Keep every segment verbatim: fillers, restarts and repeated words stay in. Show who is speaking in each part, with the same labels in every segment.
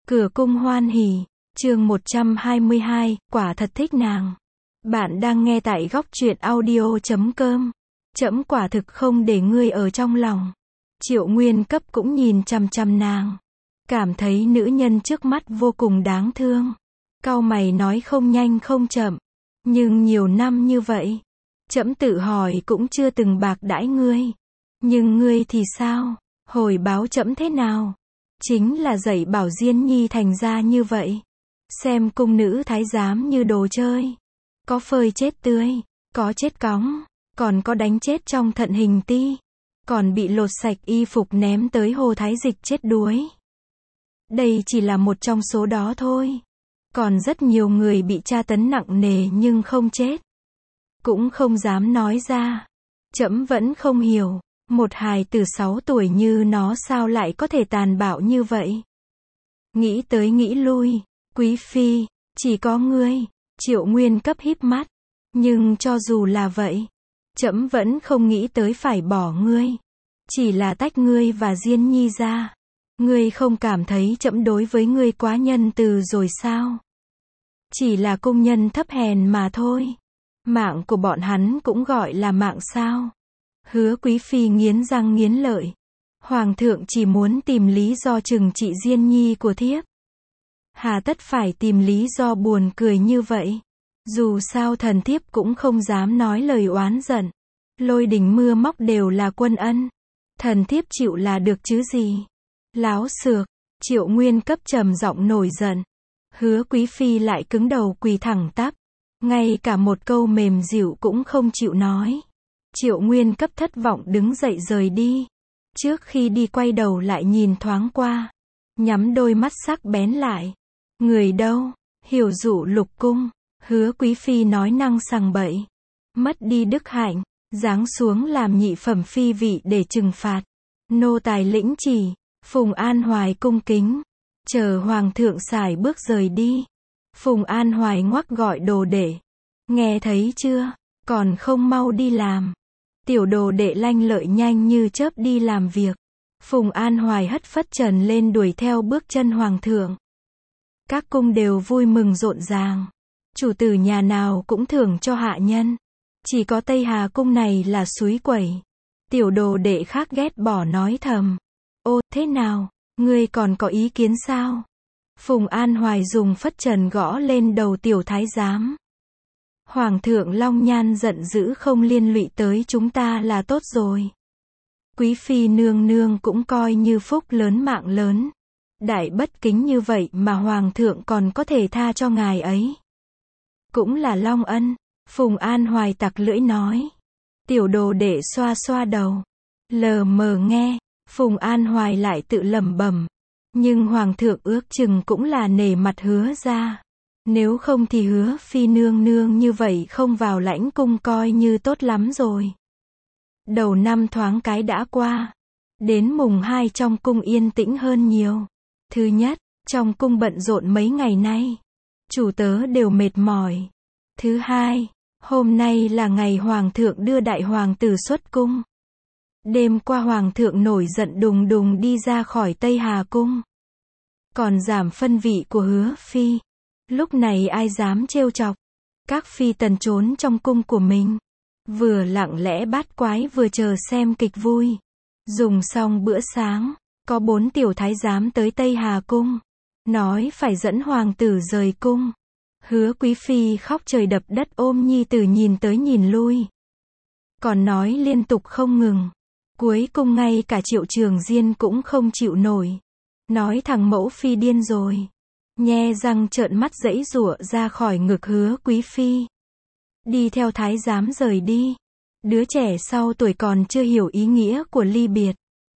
Speaker 1: Cửa cung hoan hỉ, chương một trăm hai mươi hai, quả thật thích nàng. Bạn đang nghe tại góc truyện audio chấm com. Trẫm quả thực không để ngươi ở trong lòng. Triệu Nguyên Cấp cũng nhìn chằm chằm nàng, cảm thấy nữ nhân trước mắt vô cùng đáng thương. Cau mày nói không nhanh không chậm, nhưng nhiều năm như vậy, trẫm tự hỏi cũng chưa từng bạc đãi ngươi. Nhưng ngươi thì sao? Hồi báo trẫm thế nào? Chính là dạy bảo Diên Nhi thành ra như vậy. Xem cung nữ thái giám như đồ chơi. Có phơi chết tươi, có chết cóng, còn có đánh chết trong thận hình ti, còn bị lột sạch y phục ném tới hồ Thái Dịch chết đuối. Đây chỉ là một trong số đó thôi. Còn rất nhiều người bị tra tấn nặng nề nhưng không chết, cũng không dám nói ra. Trẫm vẫn không hiểu, một hài tử sáu tuổi như nó sao lại có thể tàn bạo như vậy. Nghĩ tới nghĩ lui, quý phi, chỉ có ngươi. Triệu Nguyên Cấp híp mắt, nhưng cho dù là vậy, trẫm vẫn không nghĩ tới phải bỏ ngươi, chỉ là tách ngươi và Diên Nhi ra. Ngươi không cảm thấy trẫm đối với ngươi quá nhân từ rồi sao? Chỉ là công nhân thấp hèn mà thôi. Mạng của bọn hắn cũng gọi là mạng sao? Hứa quý phi nghiến răng nghiến lợi. Hoàng thượng chỉ muốn tìm lý do trừng trị Diên Nhi của thiếp. Hà tất phải tìm lý do buồn cười như vậy? Dù sao thần thiếp cũng không dám nói lời oán giận. Lôi đình mưa móc đều là quân ân. Thần thiếp chịu là được chứ gì? Láo xược. Triệu Nguyên Cấp trầm giọng nổi giận. Hứa quý phi lại cứng đầu quỳ thẳng tắp, ngay cả một câu mềm dịu cũng không chịu nói. Triệu Nguyên Cấp thất vọng đứng dậy rời đi. Trước khi đi quay đầu lại nhìn thoáng qua, nhắm đôi mắt sắc bén lại. Người đâu? Hiểu dụ lục cung. Hứa quý phi nói năng sằng bậy, mất đi đức hạnh, giáng xuống làm nhị phẩm phi vị để trừng phạt. Nô tài lĩnh chỉ. Phùng An Hoài cung kính, chờ hoàng thượng sải bước rời đi. Phùng An Hoài ngoắc gọi đồ đệ. Nghe thấy chưa? Còn không mau đi làm. Tiểu đồ đệ lanh lợi nhanh như chớp đi làm việc. Phùng An Hoài hất phất trần lên đuổi theo bước chân hoàng thượng. Các cung đều vui mừng rộn ràng. Chủ tử nhà nào cũng thưởng cho hạ nhân. Chỉ có Tây Hà cung này là suối quẩy. Tiểu đồ đệ khác ghét bỏ nói thầm. Ô, thế nào? Ngươi còn có ý kiến sao? Phùng An Hoài dùng phất trần gõ lên đầu tiểu thái giám. Hoàng thượng Long Nhan giận dữ không liên lụy tới chúng ta là tốt rồi. Quý phi nương nương cũng coi như phúc lớn mạng lớn. Đại bất kính như vậy mà hoàng thượng còn có thể tha cho ngài ấy. Cũng là long ân. Phùng An Hoài tặc lưỡi nói. Tiểu đồ đệ xoa xoa đầu, lờ mờ nghe. Phùng An Hoài lại tự lẩm bẩm. Nhưng hoàng thượng ước chừng cũng là nể mặt hứa ra. Nếu không thì hứa phi nương nương như vậy không vào lãnh cung coi như tốt lắm rồi. Đầu năm thoáng cái đã qua. Đến mùng hai trong cung yên tĩnh hơn nhiều. Thứ nhất, trong cung bận rộn mấy ngày nay. Chủ tớ đều mệt mỏi. Thứ hai, hôm nay là ngày hoàng thượng đưa đại hoàng tử xuất cung. Đêm qua hoàng thượng nổi giận đùng đùng đi ra khỏi Tây Hà cung. Còn giảm phân vị của hứa phi. Lúc này ai dám trêu chọc. Các phi tần trốn trong cung của mình. Vừa lặng lẽ bát quái vừa chờ xem kịch vui. Dùng xong bữa sáng, có bốn tiểu thái giám tới Tây Hà cung. Nói phải dẫn hoàng tử rời cung. Hứa quý phi khóc trời đập đất ôm nhi tử nhìn tới nhìn lui. Còn nói liên tục không ngừng. Cuối cùng ngay cả Triệu Trường Diên cũng không chịu nổi. Nói thằng mẫu phi điên rồi. Nhe răng trợn mắt giãy giụa ra khỏi ngực hứa quý phi. Đi theo thái giám rời đi. Đứa trẻ sau tuổi còn chưa hiểu ý nghĩa của ly biệt.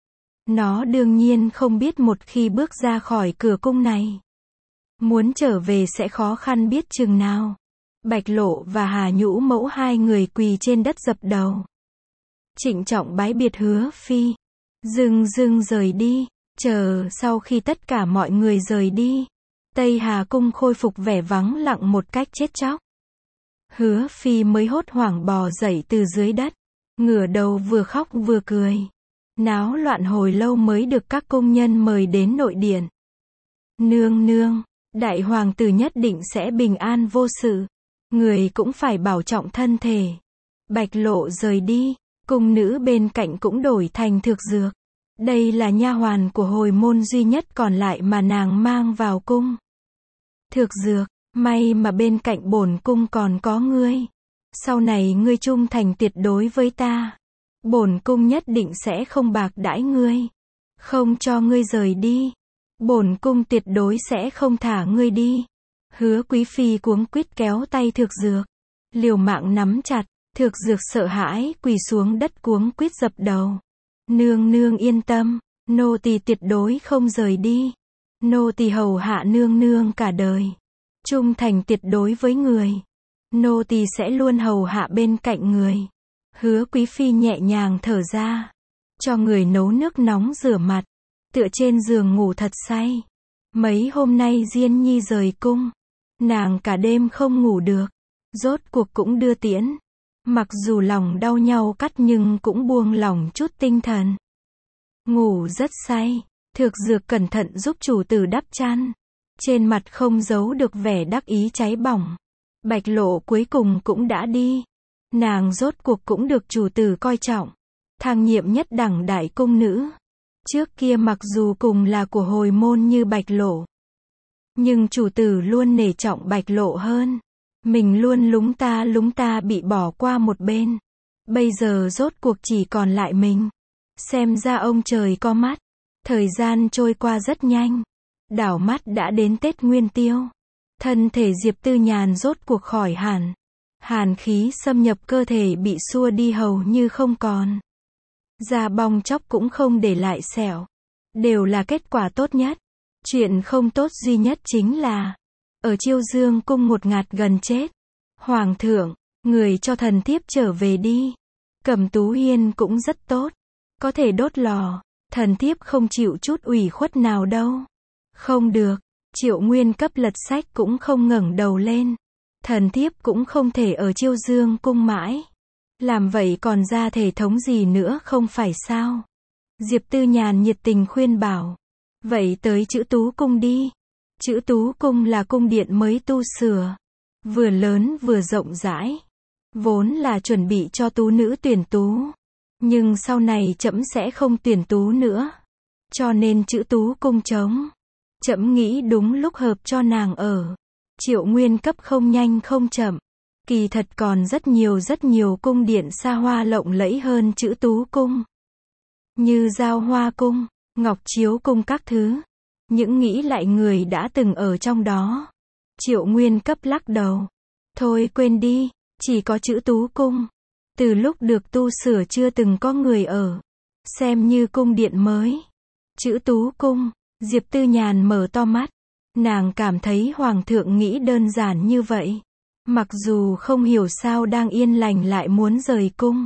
Speaker 1: Nó đương nhiên không biết một khi bước ra khỏi cửa cung này, muốn trở về sẽ khó khăn biết chừng nào. Bạch Lộ và Hà Nhũ Mẫu hai người quỳ trên đất dập đầu. Trịnh trọng bái biệt hứa phi. Dưng dưng rời đi. Chờ sau khi tất cả mọi người rời đi, Tây Hà cung khôi phục vẻ vắng lặng một cách chết chóc. Hứa phi mới hốt hoảng bò dậy từ dưới đất, ngửa đầu vừa khóc vừa cười. Náo loạn hồi lâu mới được các công nhân mời đến nội điện. Nương nương, đại hoàng tử nhất định sẽ bình an vô sự. Người cũng phải bảo trọng thân thể. Bạch Lộ rời đi, cung nữ bên cạnh cũng đổi thành Thược Dược. Đây là nha hoàn của hồi môn duy nhất còn lại mà nàng mang vào cung. Thược Dược, may mà bên cạnh bổn cung còn có ngươi. Sau này ngươi trung thành tuyệt đối với ta. Bổn cung nhất định sẽ không bạc đãi ngươi. Không cho ngươi rời đi. Bổn cung tuyệt đối sẽ không thả ngươi đi. Hứa Quý Phi cuống quýt kéo tay Thược Dược. Liều mạng nắm chặt, Thược Dược sợ hãi quỳ xuống đất cuống quýt dập đầu. Nương nương yên tâm, nô tỳ tuyệt đối không rời đi. Nô tỳ hầu hạ nương nương cả đời. Trung thành tuyệt đối với người. Nô tỳ sẽ luôn hầu hạ bên cạnh người. Hứa Quý Phi nhẹ nhàng thở ra. Cho người nấu nước nóng rửa mặt. Tựa trên giường ngủ thật say. Mấy hôm nay Diên Nhi rời cung. Nàng cả đêm không ngủ được. Rốt cuộc cũng đưa tiễn. Mặc dù lòng đau nhau cắt nhưng cũng buông lỏng chút tinh thần. Ngủ rất say. Thược Dược cẩn thận giúp chủ tử đắp chăn. Trên mặt không giấu được vẻ đắc ý cháy bỏng. Bạch Lộ cuối cùng cũng đã đi. Nàng rốt cuộc cũng được chủ tử coi trọng. Thăng nhiệm nhất đẳng đại cung nữ. Trước kia mặc dù cùng là của hồi môn như Bạch Lộ. Nhưng chủ tử luôn nể trọng Bạch Lộ hơn. Mình luôn lúng ta lúng ta bị bỏ qua một bên. Bây giờ rốt cuộc chỉ còn lại mình. Xem ra ông trời có mắt. Thời gian trôi qua rất nhanh. Đảo mắt đã đến Tết Nguyên Tiêu. Thân thể Diệp Tư Nhàn rốt cuộc khỏi hẳn. Hàn khí xâm nhập cơ thể bị xua đi hầu như không còn. Da bong chóc cũng không để lại sẹo. Đều là kết quả tốt nhất. Chuyện không tốt duy nhất chính là ở Chiêu Dương cung một ngạt gần chết. Hoàng thượng, người cho thần thiếp trở về đi. Cẩm Tú Hiên cũng rất tốt. Có thể đốt lò. Thần thiếp không chịu chút ủy khuất nào đâu. Không được. Triệu Nguyên Cấp lật sách cũng không ngẩng đầu lên. Thần thiếp cũng không thể ở Chiêu Dương cung mãi. Làm vậy còn ra thể thống gì nữa không phải sao? Diệp Tư Nhàn nhiệt tình khuyên bảo. Vậy tới Chữ Tú cung đi. Chữ Tú cung là cung điện mới tu sửa. Vừa lớn vừa rộng rãi. Vốn là chuẩn bị cho tú nữ tuyển tú. Nhưng sau này trẫm sẽ không tuyển tú nữa. Cho nên Chữ Tú cung trống. Trẫm nghĩ đúng lúc hợp cho nàng ở. Triệu Nguyên Cấp không nhanh không chậm. Kỳ thật còn rất nhiều rất nhiều cung điện xa hoa lộng lẫy hơn Chữ Tú cung. Như Giao Hoa cung, Ngọc Chiếu cung các thứ. Những nghĩ lại người đã từng ở trong đó. Triệu Nguyên Cấp lắc đầu. Thôi quên đi, chỉ có Chữ Tú cung. Từ lúc được tu sửa chưa từng có người ở. Xem như cung điện mới. Chữ Tú cung, Diệp Tư Nhàn mở to mắt. Nàng cảm thấy Hoàng thượng nghĩ đơn giản như vậy. Mặc dù không hiểu sao đang yên lành lại muốn rời cung.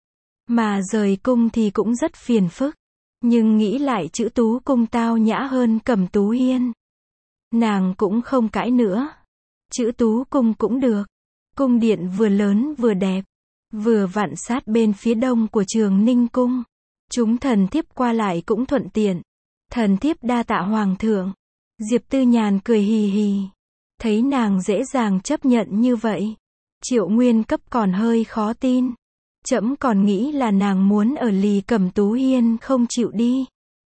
Speaker 1: Mà rời cung thì cũng rất phiền phức. Nhưng nghĩ lại Chữ Tú cung tao nhã hơn Cẩm Tú Hiên. Nàng cũng không cãi nữa. Chữ Tú cung cũng được. Cung điện vừa lớn vừa đẹp. Vừa vặn sát bên phía đông của Trường Ninh cung. Chúng thần thiếp qua lại cũng thuận tiện. Thần thiếp đa tạ Hoàng thượng. Diệp Tư Nhàn cười hì hì. Thấy nàng dễ dàng chấp nhận như vậy. Triệu Nguyên Cấp còn hơi khó tin. Trẫm còn nghĩ là nàng muốn ở lì Cẩm Tú Hiên không chịu đi.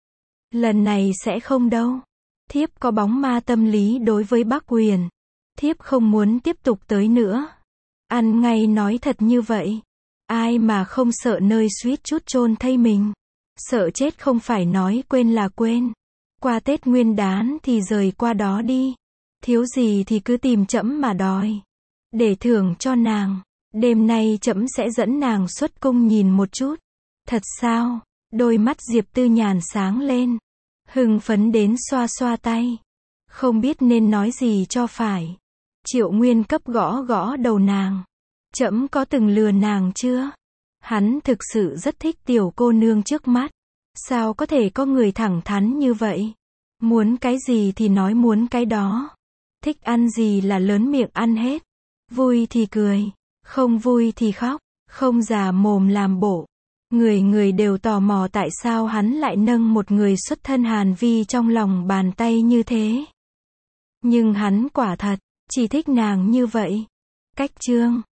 Speaker 1: Lần này sẽ không đâu. Thiếp có bóng ma tâm lý đối với Bắc Huyền. Thiếp không muốn tiếp tục tới nữa. Ăn ngay nói thật như vậy. Ai mà không sợ nơi suýt chút chôn thây mình. Sợ chết không phải nói quên là quên. Qua Tết Nguyên Đán thì rời qua đó đi. Thiếu gì thì cứ tìm trẫm mà đòi. Để thưởng cho nàng. Đêm nay trẫm sẽ dẫn nàng xuất cung nhìn một chút. Thật sao? Đôi mắt Diệp Tư Nhàn sáng lên. Hưng phấn đến xoa xoa tay. Không biết nên nói gì cho phải. Triệu Nguyên Cấp gõ gõ đầu nàng. Trẫm có từng lừa nàng chưa? Hắn thực sự rất thích tiểu cô nương trước mắt. Sao có thể có người thẳng thắn như vậy? Muốn cái gì thì nói muốn cái đó. Thích ăn gì là lớn miệng ăn hết. Vui thì cười. Không vui thì khóc. Không già mồm làm bộ. Người người đều tò mò tại sao hắn lại nâng một người xuất thân Hàn Vi trong lòng bàn tay như thế. Nhưng hắn quả thật, chỉ thích nàng như vậy. Cách chương